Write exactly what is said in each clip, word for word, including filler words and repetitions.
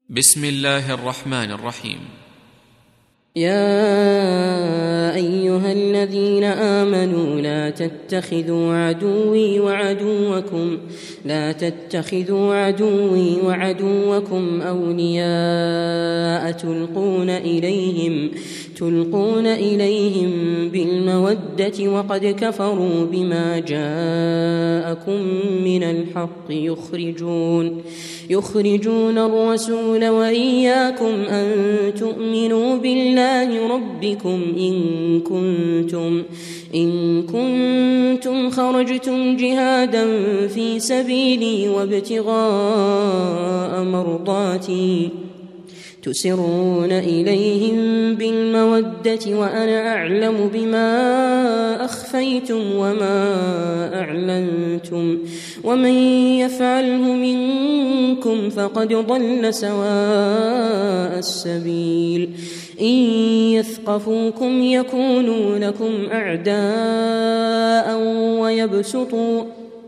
بسم الله الرحمن الرحيم. يا أيها الذين آمنوا لا تتخذوا عدوي وعدوكم لا تتخذوا عدوي وعدوكم أولياء تلقون إليهم تلقون إليهم بالمودة وقد كفروا بما جاءكم من الحق يخرجون يخرجون الرسول وإياكم أن تؤمنوا بالله ربكم إن كنتم إن كنتم خرجتم جهادا في سبيلي وابتغاء مرضاتي تسرون إليهم بالمودة وأنا أعلم بما أخفيتم وما أعلنتم ومن يفعله منكم فقد ضل سواء السبيل إن يثقفوكم يكونوا لكم أعداء ويبسطوا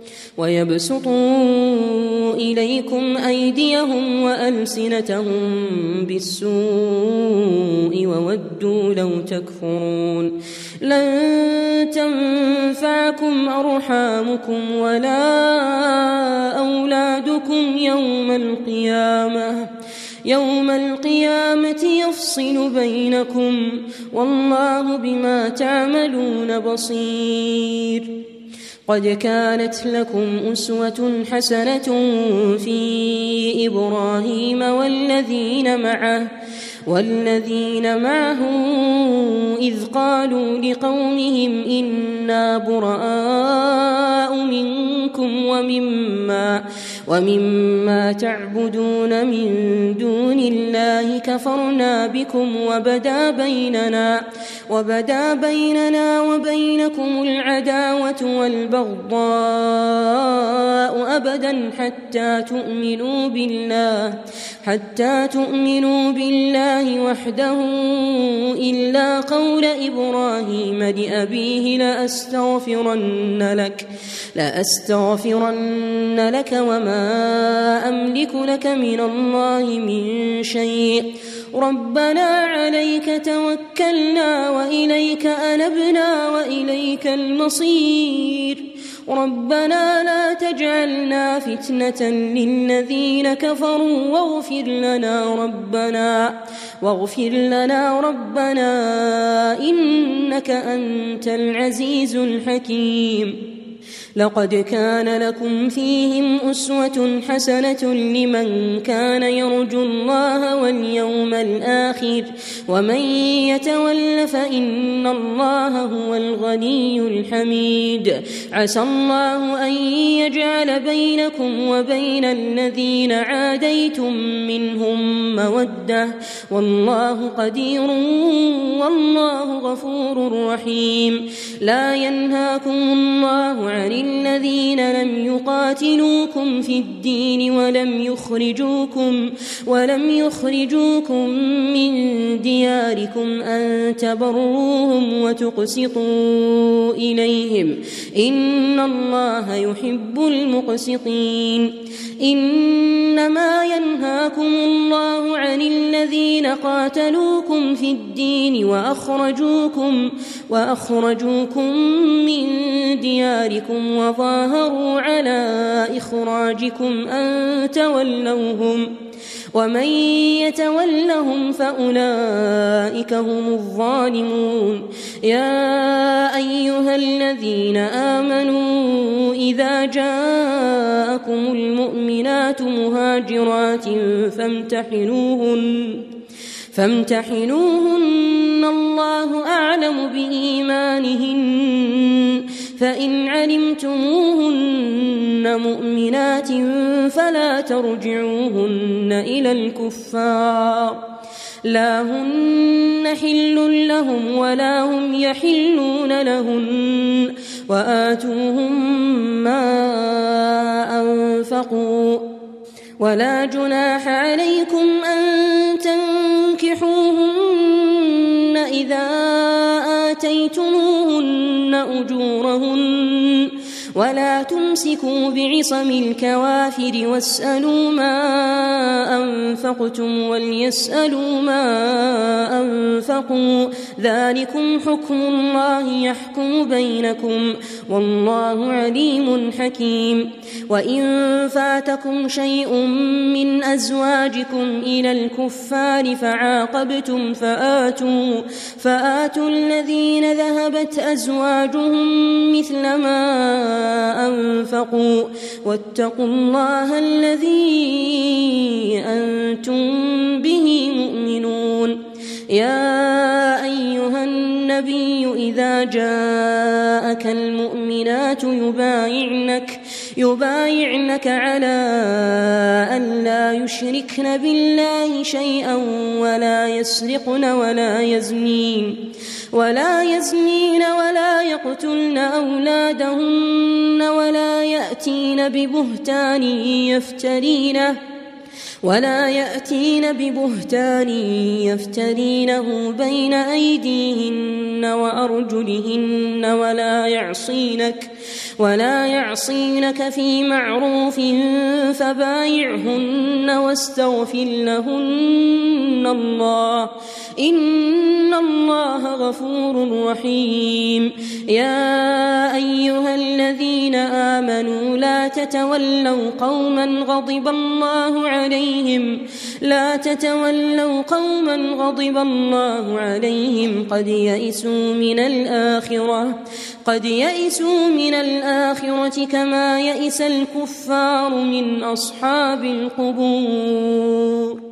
ويبسطوا إليكم أيديهم وألسنتهم بالسوء وودوا لو تكفرون لن تنفعكم أرحامكم ولا أولادكم يوم القيامة يوم القيامة يفصل بينكم والله بما تعملون بصير. قد كانت لكم أسوة حسنة في إبراهيم والذين معه والذين معه إذ قالوا لقومهم إنا براء منكم ومما ومما تعبدون من دون الله كفرنا بكم وبدا بيننا وبدا بيننا وبينكم العداوة والبغضاء أبدا حتى تؤمنوا بالله حتى تؤمنوا بالله وحده إلا قول إبراهيم لأبيه لأستغفرن لك لأستغفرن لك وما أملك لك من الله من شيء ربنا عليك توكلنا وإليك أنبنا وإليك المصير ربنا لا تجعلنا فتنة للذين كفروا واغفر لنا ربنا واغفر لنا ربنا إنك أنت العزيز الحكيم. لقد كان لكم فيهم أسوة حسنة لمن كان يرجو الله واليوم الآخر ومن يتول فإن الله هو الغني الحميد. عسى الله أن يجعل بينكم وبين الذين عاديتم منهم مودة والله قدير والله غفور رحيم. لا ينهاكم الله عن الذين لم يقاتلوكم في الدين ولم يخرجوكم ولم يخرجوكم من دياركم أن تبروهم وتقسطوا إليهم إن الله يحب المقسطين. إنما ينهاكم الله عن الذين قاتلوكم في الدين وأخرجوكم وأخرجوكم من دياركم وظاهروا على إخراجكم أن تولوهم ومن يتولهم فأولئك هم الظالمون. يا أيها الذين آمنوا إذا جاءكم المؤمنات مهاجرات فامتحنوهن فامتحنوهن الله أعلم بإيمانهن فإن علمتموهن مؤمنات فلا ترجعوهن إلى الكفار لا هن حل لهم ولا هم يحلون لهن وآتوهم ما أنفقوا ولا جناح عليكم أن تنكحوهن إذا آتيتموهن أجورهن ولا تمسكوا بعصم الكوافر واسألوا ما أنفقتم وليسألوا ما أنفقوا ذلكم حكم الله يحكم بينكم والله عليم حكيم. وإن فاتكم شيء من أزواجكم إلى الكفار فعاقبتم فآتوا, فآتوا الذين ذهبت أزواجهم مثل ما أنفقوا واتقوا الله الذي أنتم به مؤمنون. يا أيها النبي إذا جاءك المؤمنات يبايعنك, يبايعنك على أن لا يشركن بالله شيئا ولا يسرقن ولا يزنين ولا يزنين ولا يقتلن أولادهن ولا يأتين ببهتان يفترينه ولا يأتين ببهتان يفترينه بين أيديهن وأرجلهن ولا يعصينك ولا يعصينك في معروف فبايعهن واستغفر لهن الله إن الله غفور رحيم. يا أيها الذين آمنوا لا تتولوا قوما غضب الله عليهم لا تتولوا قوما غضب الله عليهم قد يئسوا من الآخرة قد يئسوا من الآخرة كما يئس الكفار من أصحاب القبور.